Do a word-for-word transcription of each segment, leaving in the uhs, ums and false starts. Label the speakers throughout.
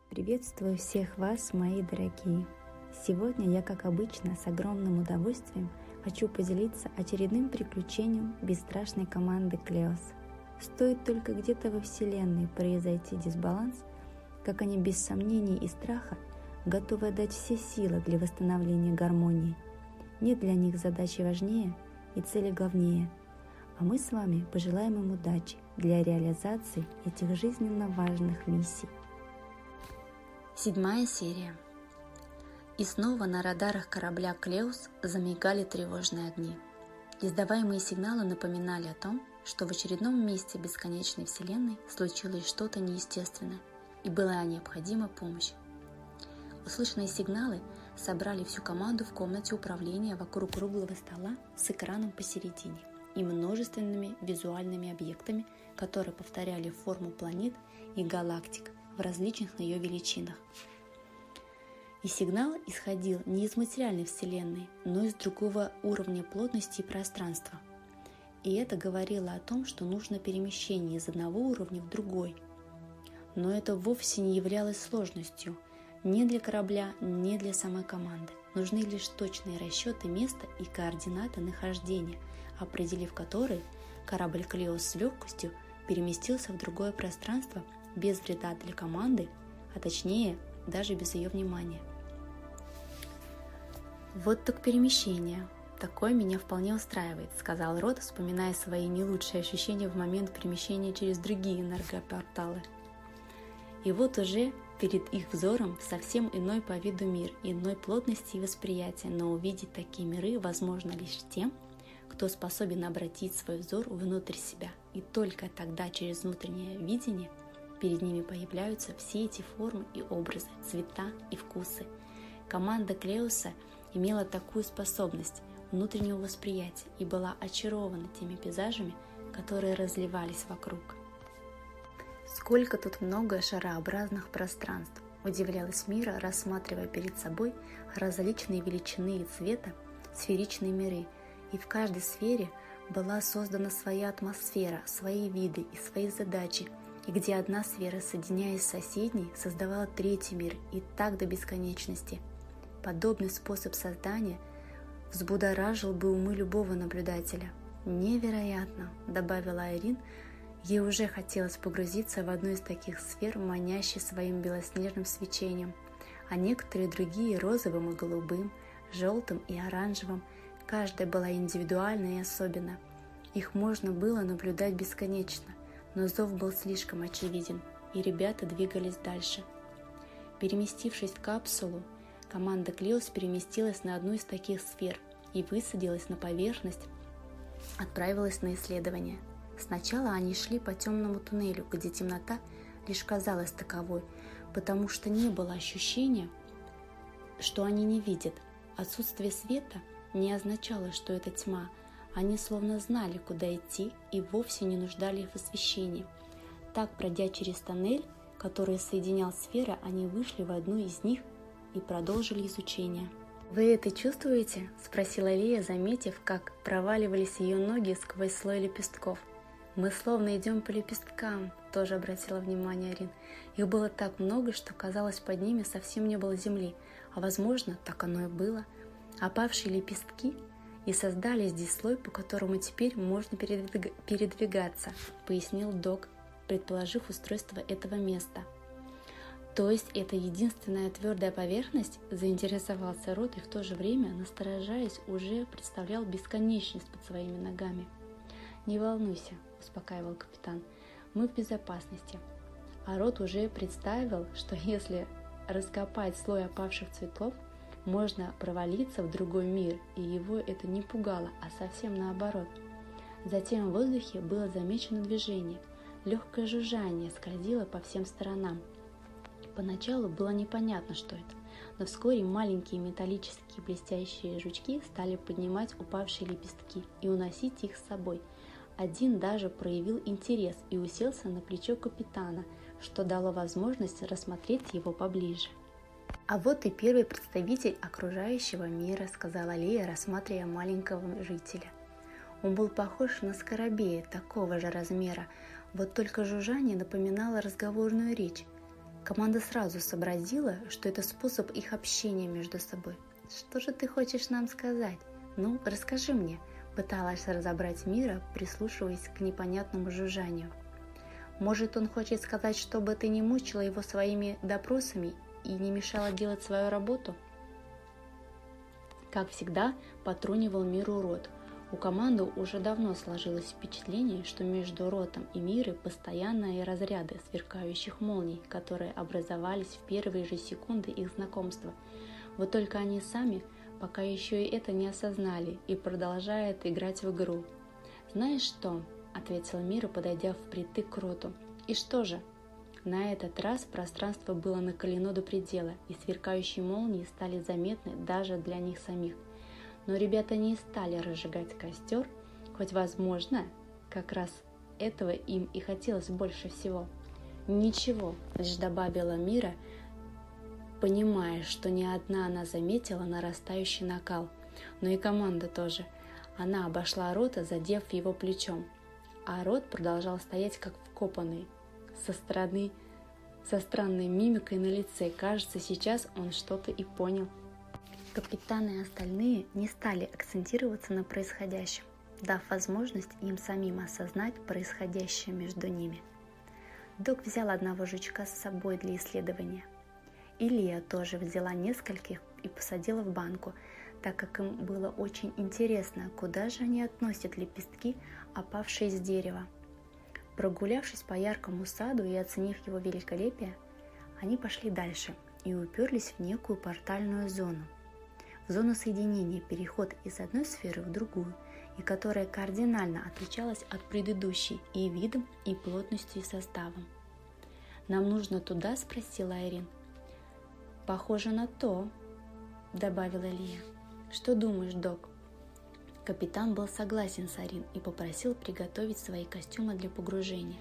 Speaker 1: Приветствую всех вас, мои дорогие! Сегодня я, как обычно, с огромным удовольствием хочу поделиться очередным приключением бесстрашной команды Клеос. Стоит только где-то во Вселенной произойти дисбаланс, как они без сомнений и страха готовы отдать все силы для восстановления гармонии. Нет для них задачи важнее и цели главнее, а мы с вами пожелаем им удачи для реализации этих жизненно важных миссий.
Speaker 2: Седьмая серия. И снова на радарах корабля «Клеус» замигали тревожные огни. Издаваемые сигналы напоминали о том, что в очередном месте бесконечной вселенной случилось что-то неестественное, и была необходима помощь. Услышанные сигналы собрали всю команду в комнате управления вокруг круглого стола с экраном посередине и множественными визуальными объектами, которые повторяли форму планет и галактик в различных ее величинах. И сигнал исходил не из материальной вселенной, но из другого уровня плотности и пространства. И это говорило о том, что нужно перемещение из одного уровня в другой. Но это вовсе не являлось сложностью ни для корабля, ни для самой команды. Нужны лишь точные расчеты места и координаты нахождения, определив которые, корабль Клеос с легкостью переместился в другое пространство без вреда для команды, а точнее даже без ее внимания. «Вот так перемещение. Такое меня вполне устраивает», — сказал Род, вспоминая свои не лучшие ощущения в момент перемещения через другие энергопорталы. И вот уже перед их взором совсем иной по виду мир, иной плотности и восприятия, но увидеть такие миры возможно лишь тем, кто способен обратить свой взор внутрь себя, и только тогда через внутреннее видение перед ними появляются все эти формы и образы, цвета и вкусы. Команда Клеоса имела такую способность внутреннего восприятия и была очарована теми пейзажами, которые разливались вокруг. «Сколько тут много шарообразных пространств!» – удивлялась Мира, рассматривая перед собой различные величины и цвета сферичные миры, и в каждой сфере была создана своя атмосфера, свои виды и свои задачи, и где одна сфера, соединяясь с соседней, создавала третий мир, и так до бесконечности. Подобный способ создания взбудоражил бы умы любого наблюдателя. «Невероятно!» – добавила Айрин. Ей уже хотелось погрузиться в одну из таких сфер, манящей своим белоснежным свечением, а некоторые другие – розовым и голубым, желтым и оранжевым. Каждая была индивидуальна и особенна. Их можно было наблюдать бесконечно, но зов был слишком очевиден, и ребята двигались дальше. Переместившись в капсулу, команда Клеос переместилась на одну из таких сфер и высадилась на поверхность, отправилась на исследование. Сначала они шли по темному туннелю, где темнота лишь казалась таковой, потому что не было ощущения, что они не видят. Отсутствие света не означало, что это тьма. Они словно знали, куда идти, и вовсе не нуждались в освещении. Так, пройдя через тоннель, который соединял сферы, они вышли в одну из них и продолжили изучение. «Вы это чувствуете?» – спросила Лия, заметив, как проваливались ее ноги сквозь слой лепестков. «Мы словно идем по лепесткам», – тоже обратила внимание Арин. Их было так много, что казалось, под ними совсем не было земли, а возможно, так оно и было. Опавшие лепестки и создали здесь слой, по которому теперь можно передвиг... передвигаться, пояснил Док, предположив устройство этого места. «То есть это единственная твердая поверхность?» – заинтересовался Рот и в то же время, насторожаясь, уже представлял бесконечность под своими ногами. «Не волнуйся», – успокаивал капитан, – «мы в безопасности». А Рот уже представил, что если раскопать слой опавших цветов, можно провалиться в другой мир, и его это не пугало, а совсем наоборот. Затем в воздухе было замечено движение, легкое жужжание скользило по всем сторонам. Поначалу было непонятно, что это, но вскоре маленькие металлические блестящие жучки стали поднимать упавшие лепестки и уносить их с собой. Один даже проявил интерес и уселся на плечо капитана, что дало возможность рассмотреть его поближе. «А вот и первый представитель окружающего мира», — сказала Лия, рассматривая маленького жителя. Он был похож на скоробея такого же размера, вот только жужжание напоминало разговорную речь. Команда сразу сообразила, что это способ их общения между собой. «Что же ты хочешь нам сказать? Ну, расскажи мне», – пыталась разобрать Мира, прислушиваясь к непонятному жужжанию. «Может, он хочет сказать, чтобы ты не мучила его своими допросами и не мешала делать свою работу?» Как всегда, потрунивал Миру Рот. У команды уже давно сложилось впечатление, что между Ротом и Мирой постоянные разряды сверкающих молний, которые образовались в первые же секунды их знакомства. Вот только они сами пока еще и это не осознали и продолжают играть в игру. «Знаешь что?» – ответила Мира, подойдя впритык к Роту. «И что же?» На этот раз пространство было накалено до предела, и сверкающие молнии стали заметны даже для них самих. Но ребята не стали разжигать костер, хоть, возможно, как раз этого им и хотелось больше всего. «Ничего», – лишь добавила Мира, понимая, что не одна она заметила нарастающий накал, но и команда тоже. Она обошла Рота, задев его плечом, а Рот продолжал стоять как вкопанный, со стороны, со странной мимикой на лице. Кажется, сейчас он что-то и понял. Капитаны и остальные не стали акцентироваться на происходящем, дав возможность им самим осознать происходящее между ними. Док взял одного жучка с собой для исследования. Илья тоже взяла нескольких и посадила в банку, так как им было очень интересно, куда же они относят лепестки, опавшие с дерева. Прогулявшись по яркому саду и оценив его великолепие, они пошли дальше и уперлись в некую портальную зону. В зону соединения, переход из одной сферы в другую, и которая кардинально отличалась от предыдущей и видом, и плотностью, и составом. «Нам нужно туда?» – спросила Айрин. «Похоже на то», – добавила Лия. «Что думаешь, док?» Капитан был согласен с Арин и попросил приготовить свои костюмы для погружения.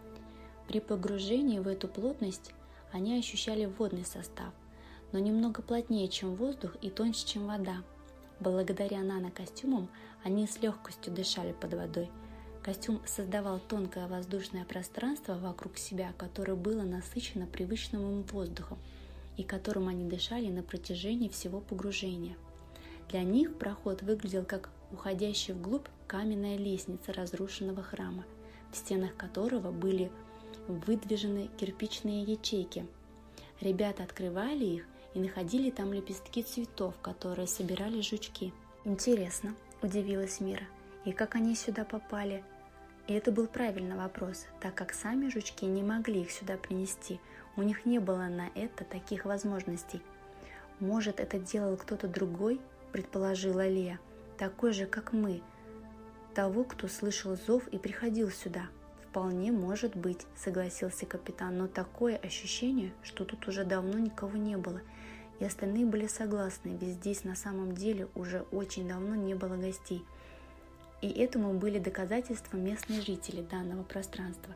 Speaker 2: При погружении в эту плотность они ощущали водный состав, но немного плотнее, чем воздух, и тоньше, чем вода. Благодаря нанокостюмам они с легкостью дышали под водой. Костюм создавал тонкое воздушное пространство вокруг себя, которое было насыщено привычным им воздухом, и которым они дышали на протяжении всего погружения. Для них проход выглядел как уходящая вглубь каменная лестница разрушенного храма, в стенах которого были выдвижены кирпичные ячейки. Ребята открывали их и находили там лепестки цветов, которые собирали жучки. «Интересно», – удивилась Мира, – «и как они сюда попали?» И это был правильный вопрос, так как сами жучки не могли их сюда принести, у них не было на это таких возможностей. «Может, это делал кто-то другой?» – предположила Лия. «Такой же, как мы, того, кто слышал зов и приходил сюда». «Вполне может быть», – согласился капитан, «но такое ощущение, что тут уже давно никого не было, и остальные были согласны, ведь здесь на самом деле уже очень давно не было гостей». И этому были доказательства местные жители данного пространства.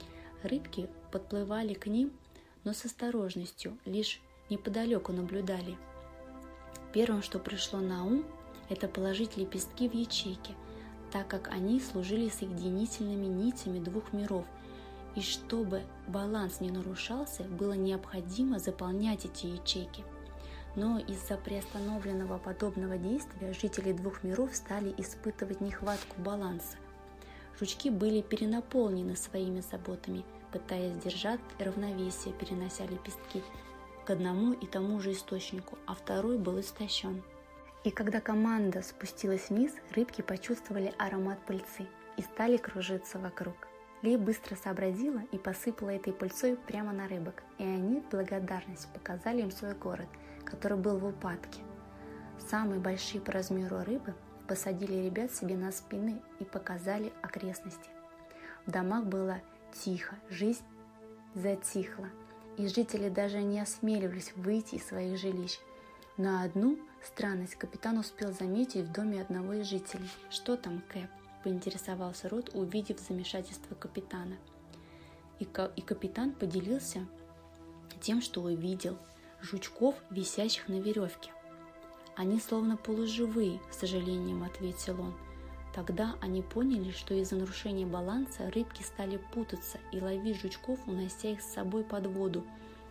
Speaker 2: Рыбки подплывали к ним, но с осторожностью, лишь неподалеку наблюдали. Первым, что пришло на ум, это положить лепестки в ячейки, так как они служили соединительными нитями двух миров, и чтобы баланс не нарушался, было необходимо заполнять эти ячейки. Но из-за приостановленного подобного действия жители двух миров стали испытывать нехватку баланса. Жучки были перенаполнены своими заботами, пытаясь держать равновесие, перенося лепестки к одному и тому же источнику, а второй был истощен. И когда команда спустилась вниз, рыбки почувствовали аромат пыльцы и стали кружиться вокруг. Ли быстро сообразила и посыпала этой пыльцой прямо на рыбок, и они в благодарность показали им свой город, который был в упадке. Самые большие по размеру рыбы посадили ребят себе на спины и показали окрестности. В домах было тихо, жизнь затихла, и жители даже не осмеливались выйти из своих жилищ. Но одну странность капитан успел заметить в доме одного из жителей. «Что там, Кэп?» – поинтересовался Рот, увидев замешательство капитана. И, ка- и капитан поделился тем, что увидел жучков, висящих на веревке. «Они словно полуживые», – с сожалением ответил он. Тогда они поняли, что из-за нарушения баланса рыбки стали путаться и ловить жучков, унося их с собой под воду.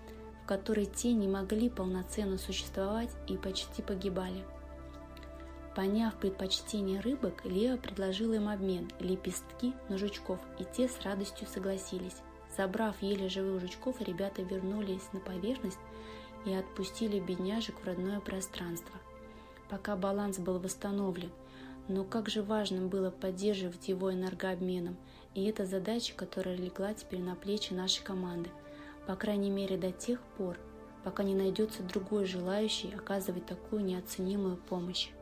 Speaker 2: которой те не могли полноценно существовать и почти погибали. Поняв предпочтение рыбок, Лео предложил им обмен – лепестки на жучков, и те с радостью согласились. Забрав еле живых жучков, ребята вернулись на поверхность и отпустили бедняжек в родное пространство. Пока баланс был восстановлен, но как же важно было поддерживать его энергообменом, и это задача, которая легла теперь на плечи нашей команды, по крайней мере до тех пор, пока не найдется другой желающий оказывать такую неоценимую помощь.